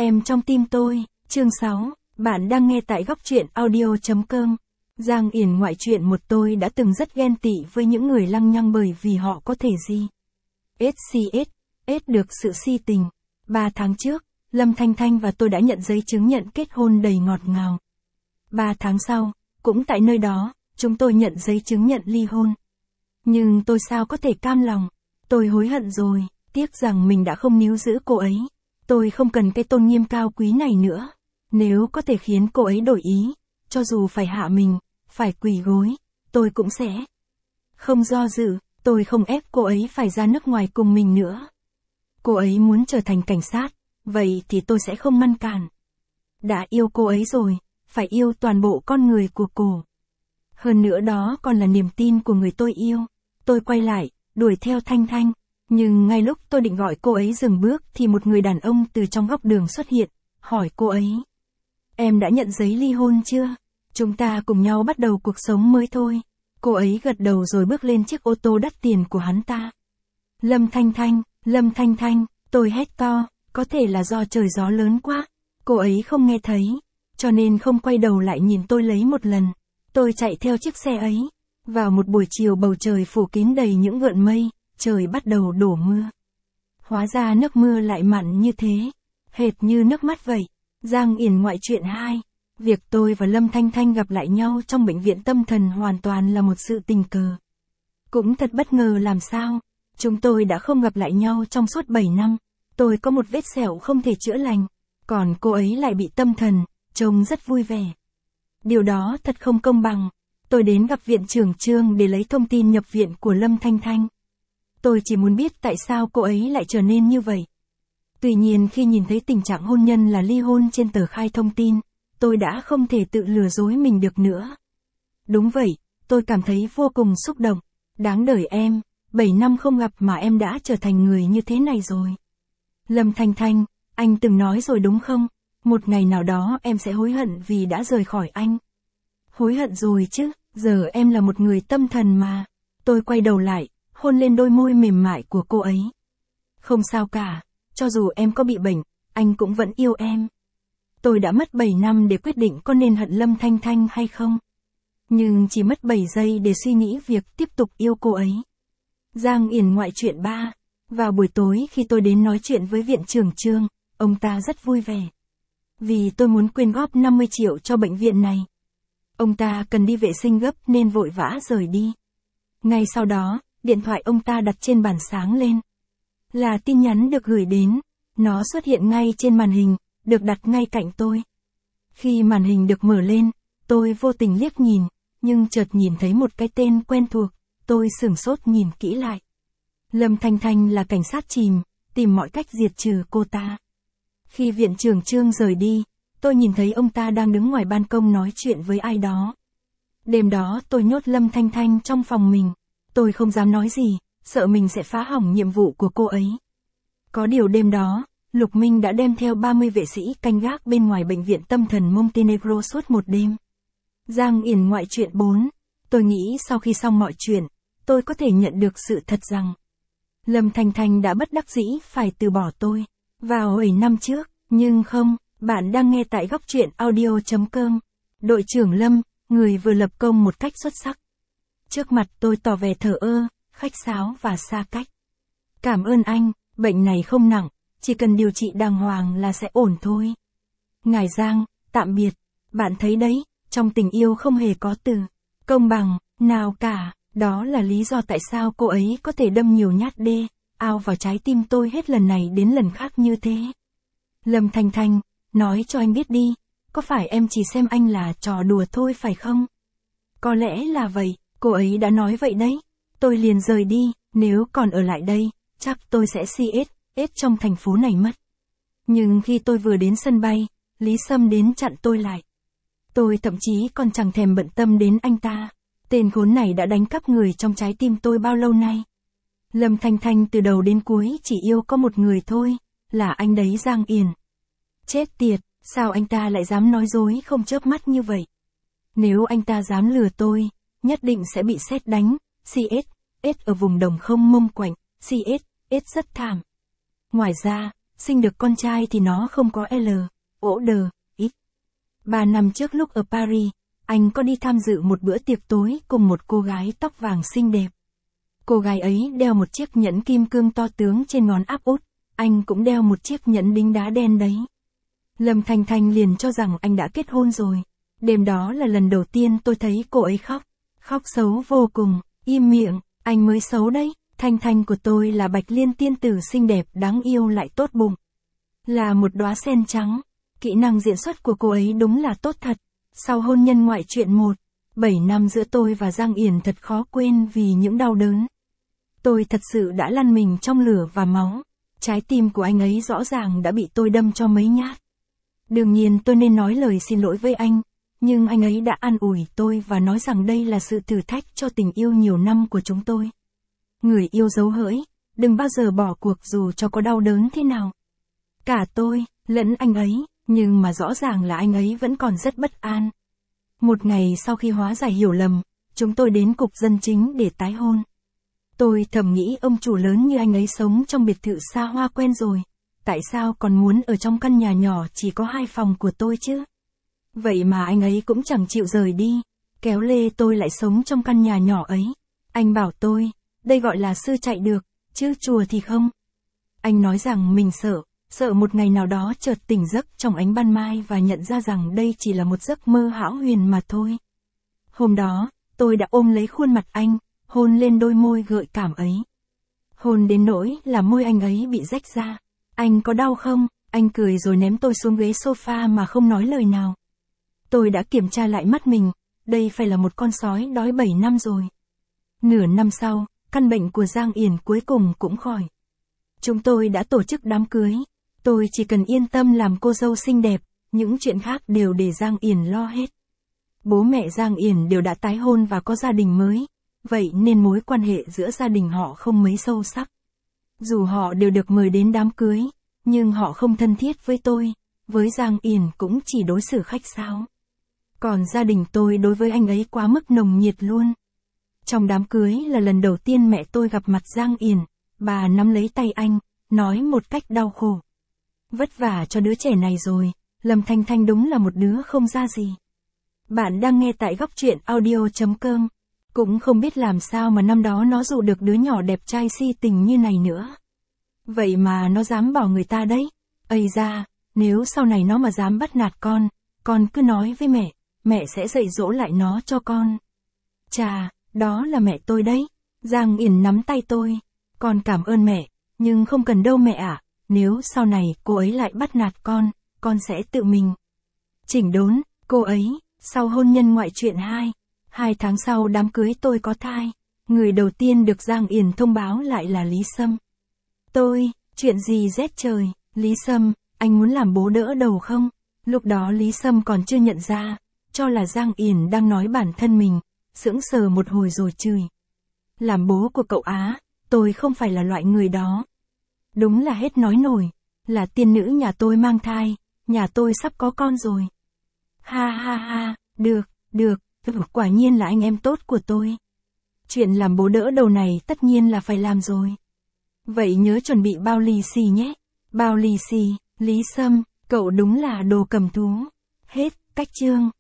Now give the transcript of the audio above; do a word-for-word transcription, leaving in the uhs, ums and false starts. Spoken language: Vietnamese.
Em trong tim tôi, chương sáu, bạn đang nghe tại góc truyện audio.com. Giang Yển ngoại truyện một tôi đã từng rất ghen tị với những người lăng nhăng bởi vì họ có thể gì. ét xê ét, ét được sự si tình. Ba tháng trước, Lâm Thanh Thanh và tôi đã nhận giấy chứng nhận kết hôn đầy ngọt ngào. Ba tháng sau, cũng tại nơi đó, chúng tôi nhận giấy chứng nhận ly hôn. Nhưng tôi sao có thể cam lòng, tôi hối hận rồi, tiếc rằng mình đã không níu giữ cô ấy. Tôi không cần cái tôn nghiêm cao quý này nữa. Nếu có thể khiến cô ấy đổi ý, cho dù phải hạ mình, phải quỳ gối, tôi cũng sẽ. Không do dự, tôi không ép cô ấy phải ra nước ngoài cùng mình nữa. Cô ấy muốn trở thành cảnh sát, vậy thì tôi sẽ không ngăn cản. Đã yêu cô ấy rồi, phải yêu toàn bộ con người của cô. Hơn nữa đó còn là niềm tin của người tôi yêu. Tôi quay lại, đuổi theo Thanh Thanh. Nhưng ngay lúc tôi định gọi cô ấy dừng bước thì một người đàn ông từ trong góc đường xuất hiện, hỏi cô ấy. Em đã nhận giấy ly hôn chưa? Chúng ta cùng nhau bắt đầu cuộc sống mới thôi. Cô ấy gật đầu rồi bước lên chiếc ô tô đắt tiền của hắn ta. Lâm Thanh Thanh, Lâm Thanh Thanh, tôi hét to, có thể là do trời gió lớn quá. Cô ấy không nghe thấy, cho nên không quay đầu lại nhìn tôi lấy một lần. Tôi chạy theo chiếc xe ấy. Vào một buổi chiều bầu trời phủ kín đầy những gợn mây. Trời bắt đầu đổ mưa. Hóa ra nước mưa lại mặn như thế, hệt như nước mắt vậy. Giang Yển ngoại truyện hai. Việc tôi và Lâm Thanh Thanh gặp lại nhau trong bệnh viện tâm thần hoàn toàn là một sự tình cờ. Cũng thật bất ngờ làm sao, chúng tôi đã không gặp lại nhau trong suốt bảy năm. Tôi có một vết sẹo không thể chữa lành, còn cô ấy lại bị tâm thần, trông rất vui vẻ. Điều đó thật không công bằng. Tôi đến gặp viện trưởng Trương để lấy thông tin nhập viện của Lâm Thanh Thanh. Tôi chỉ muốn biết tại sao cô ấy lại trở nên như vậy. Tuy nhiên khi nhìn thấy tình trạng hôn nhân là ly hôn trên tờ khai thông tin, tôi đã không thể tự lừa dối mình được nữa. Đúng vậy, tôi cảm thấy vô cùng xúc động. Đáng đời em, bảy năm không gặp mà em đã trở thành người như thế này rồi. Lâm Thanh Thanh, anh từng nói rồi đúng không? Một ngày nào đó em sẽ hối hận vì đã rời khỏi anh. Hối hận rồi chứ, giờ em là một người tâm thần mà. Tôi quay đầu lại, hôn lên đôi môi mềm mại của cô ấy. Không sao cả, cho dù em có bị bệnh, anh cũng vẫn yêu em. Tôi đã mất bảy năm để quyết định có nên hận Lâm Thanh Thanh hay không. Nhưng chỉ mất bảy giây để suy nghĩ việc tiếp tục yêu cô ấy. Giang Yển ngoại truyện ba. Vào buổi tối khi tôi đến nói chuyện với viện trưởng Trương, ông ta rất vui vẻ. Vì tôi muốn quyên góp năm mươi triệu cho bệnh viện này. Ông ta cần đi vệ sinh gấp nên vội vã rời đi. Ngay sau đó, điện thoại ông ta đặt trên bàn sáng lên. Là tin nhắn được gửi đến. Nó xuất hiện ngay trên màn hình, được đặt ngay cạnh tôi. Khi màn hình được mở lên, tôi vô tình liếc nhìn, nhưng chợt nhìn thấy một cái tên quen thuộc, tôi sửng sốt nhìn kỹ lại. Lâm Thanh Thanh là cảnh sát chìm, tìm mọi cách diệt trừ cô ta. Khi viện trưởng Trương rời đi, tôi nhìn thấy ông ta đang đứng ngoài ban công nói chuyện với ai đó. Đêm đó tôi nhốt Lâm Thanh Thanh trong phòng mình. Tôi không dám nói gì, sợ mình sẽ phá hỏng nhiệm vụ của cô ấy. Có điều đêm đó, Lục Minh đã đem theo ba mươi vệ sĩ canh gác bên ngoài bệnh viện tâm thần Montenegro suốt một đêm. Giang Yển ngoại truyện bốn. Tôi nghĩ sau khi xong mọi chuyện, tôi có thể nhận được sự thật rằng Lâm Thanh Thanh đã bất đắc dĩ phải từ bỏ tôi. Vào bảy năm trước, nhưng không, bạn đang nghe tại góc truyện audio.com. Đội trưởng Lâm, người vừa lập công một cách xuất sắc. Trước mặt tôi tỏ vẻ thờ ơ, khách sáo và xa cách. Cảm ơn anh, bệnh này không nặng, chỉ cần điều trị đàng hoàng là sẽ ổn thôi. Ngài Giang, tạm biệt. Bạn thấy đấy, trong tình yêu không hề có từ công bằng nào cả. Đó là lý do tại sao cô ấy có thể đâm nhiều nhát đê, ao vào trái tim tôi hết lần này đến lần khác như thế. Lâm Thanh Thanh, nói cho anh biết đi, có phải em chỉ xem anh là trò đùa thôi phải không? Có lẽ là vậy, cô ấy đã nói vậy đấy. Tôi liền rời đi, nếu còn ở lại đây, chắc tôi sẽ xê ét ét trong thành phố này mất. Nhưng khi tôi vừa đến sân bay, Lý Sâm đến chặn tôi lại. Tôi thậm chí còn chẳng thèm bận tâm đến anh ta. Tên khốn này đã đánh cắp người trong trái tim tôi bao lâu nay. Lâm Thanh Thanh từ đầu đến cuối chỉ yêu có một người thôi, là anh đấy Giang Yển. Chết tiệt, sao anh ta lại dám nói dối không chớp mắt như vậy? Nếu anh ta dám lừa tôi, nhất định sẽ bị sét đánh. xê ét ét ở vùng đồng không mông quạnh, xê ét ét rất thảm. Ngoài ra, sinh được con trai thì nó không có L, ổ đờ, ít. Ba năm trước lúc ở Paris, anh có đi tham dự một bữa tiệc tối cùng một cô gái tóc vàng xinh đẹp. Cô gái ấy đeo một chiếc nhẫn kim cương to tướng trên ngón áp út, anh cũng đeo một chiếc nhẫn đính đá đen đấy. Lâm Thanh Thanh liền cho rằng anh đã kết hôn rồi. Đêm đó là lần đầu tiên tôi thấy cô ấy khóc. Khóc xấu vô cùng, im miệng, anh mới xấu đấy. Thanh Thanh của tôi là Bạch Liên tiên tử xinh đẹp đáng yêu lại tốt bụng. Là một đóa sen trắng. Kỹ năng diễn xuất của cô ấy đúng là tốt thật. Sau hôn nhân ngoại truyện một, bảy năm giữa tôi và Giang Yển thật khó quên vì những đau đớn. Tôi thật sự đã lăn mình trong lửa và máu. Trái tim của anh ấy rõ ràng đã bị tôi đâm cho mấy nhát. Đương nhiên tôi nên nói lời xin lỗi với anh, nhưng anh ấy đã an ủi tôi và nói rằng đây là sự thử thách cho tình yêu nhiều năm của chúng tôi. Người yêu dấu hỡi, đừng bao giờ bỏ cuộc dù cho có đau đớn thế nào. Cả tôi, lẫn anh ấy, nhưng mà rõ ràng là anh ấy vẫn còn rất bất an. Một ngày sau khi hóa giải hiểu lầm, chúng tôi đến cục dân chính để tái hôn. Tôi thầm nghĩ ông chủ lớn như anh ấy sống trong biệt thự xa hoa quen rồi. Tại sao còn muốn ở trong căn nhà nhỏ chỉ có hai phòng của tôi chứ? Vậy mà anh ấy cũng chẳng chịu rời đi. Kéo lê tôi lại sống trong căn nhà nhỏ ấy. Anh bảo tôi, đây gọi là sư chạy được, chứ chùa thì không. Anh nói rằng mình sợ, sợ một ngày nào đó chợt tỉnh giấc trong ánh ban mai và nhận ra rằng đây chỉ là một giấc mơ hão huyền mà thôi. Hôm đó, tôi đã ôm lấy khuôn mặt anh, hôn lên đôi môi gợi cảm ấy. Hôn đến nỗi là môi anh ấy bị rách ra. Anh có đau không? Anh cười rồi ném tôi xuống ghế sofa mà không nói lời nào. Tôi đã kiểm tra lại mắt mình, đây phải là một con sói đói bảy năm rồi. Nửa năm sau, căn bệnh của Giang Yển cuối cùng cũng khỏi. Chúng tôi đã tổ chức đám cưới. Tôi chỉ cần yên tâm làm cô dâu xinh đẹp, những chuyện khác đều để Giang Yển lo hết. Bố mẹ Giang Yển đều đã tái hôn và có gia đình mới, vậy nên mối quan hệ giữa gia đình họ không mấy sâu sắc. Dù họ đều được mời đến đám cưới, nhưng họ không thân thiết với tôi, với Giang Yển cũng chỉ đối xử khách sáo. Còn gia đình tôi đối với anh ấy quá mức nồng nhiệt luôn. Trong đám cưới là lần đầu tiên mẹ tôi gặp mặt Giang Yển, bà nắm lấy tay anh, nói một cách đau khổ. Vất vả cho đứa trẻ này rồi, Lâm Thanh Thanh đúng là một đứa không ra gì. Bạn đang nghe tại góc truyện audio chấm com. Cũng không biết làm sao mà năm đó nó dụ được đứa nhỏ đẹp trai si tình như này nữa. Vậy mà nó dám bỏ người ta đấy. Ây da, nếu sau này nó mà dám bắt nạt con, con cứ nói với mẹ, mẹ sẽ dạy dỗ lại nó cho con. Chà, đó là mẹ tôi đấy. Giang Yển nắm tay tôi. Con cảm ơn mẹ, nhưng không cần đâu mẹ ạ. Nếu sau này cô ấy lại bắt nạt con, con sẽ tự mình chỉnh đốn. Cô ấy, sau hôn nhân ngoại truyện hai. Hai tháng sau đám cưới tôi có thai. Người đầu tiên được Giang Yển thông báo lại là Lý Sâm. Tôi, chuyện gì rét trời, Lý Sâm, anh muốn làm bố đỡ đầu không? Lúc đó Lý Sâm còn chưa nhận ra, cho là Giang Yển đang nói bản thân mình, sững sờ một hồi rồi chửi. Làm bố của cậu Á, tôi không phải là loại người đó. Đúng là hết nói nổi, là tiên nữ nhà tôi mang thai, nhà tôi sắp có con rồi. Ha ha ha, được, được, quả nhiên là anh em tốt của tôi. Chuyện làm bố đỡ đầu này tất nhiên là phải làm rồi. Vậy nhớ chuẩn bị bao lì xì nhé. Bao lì xì, Lý Sâm, cậu đúng là đồ cầm thú. Hết, cách chương.